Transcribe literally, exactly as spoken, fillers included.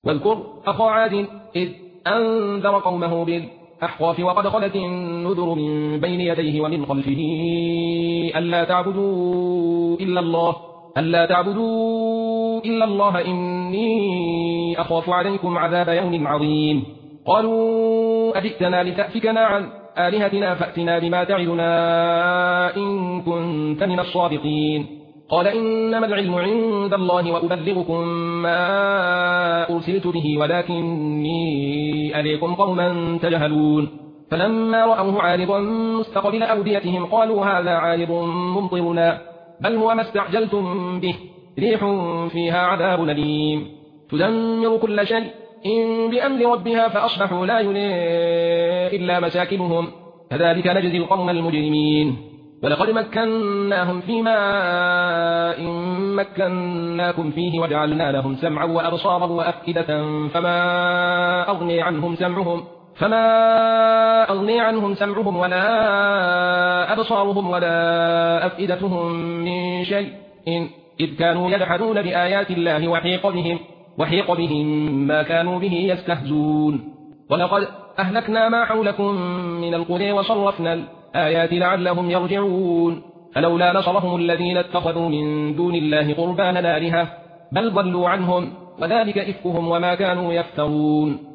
واذكر أخا عاد إذ أنذر قومه بالأحقاف وقد خلت النذر من بين يديه ومن خلفه ألا تعبدوا إلا الله ألا تعبدوا إلا الله إني أخاف عليكم عذاب يوم عظيم. قالوا أجئتنا لتأفكنا عن آلهتنا فأتنا بما تعدنا إن كنت من الصادقين. قال إنما العلم عند الله وأبلغكم ما أرسلت به ولكني أريكم قوما تجهلون. فلما رأوه عارضا مستقبل أوديتهم قالوا هذا عارض ممطرنا بل هو ما استعجلتم به ريح فيها عذاب أليم تدمر كل شيء إن بأمر ربها فأصبحوا لا يرى إلا مساكنهم كذلك نجزي القوم المجرمين. ولقد مكناهم في ماء مكناكم فيه وجعلنا لهم سمعا وأبصارا وأفئدة فما أغني عنهم سمعهم فما أغني عنهم سمعهم ولا أبصارهم ولا أفئدتهم من شيء إن إذ كانوا يجحدون بآيات الله وحيق بهم وحيق بهم ما كانوا به يستهزون. ولقد أهلكنا ما حولكم من القرى وصرفنا الآيات لعلهم يرجعون. فلولا نصرهم الذين اتخذوا من دون الله قربانا آلهة بل ضلوا عنهم وذلك إفكهم وما كانوا يفترون.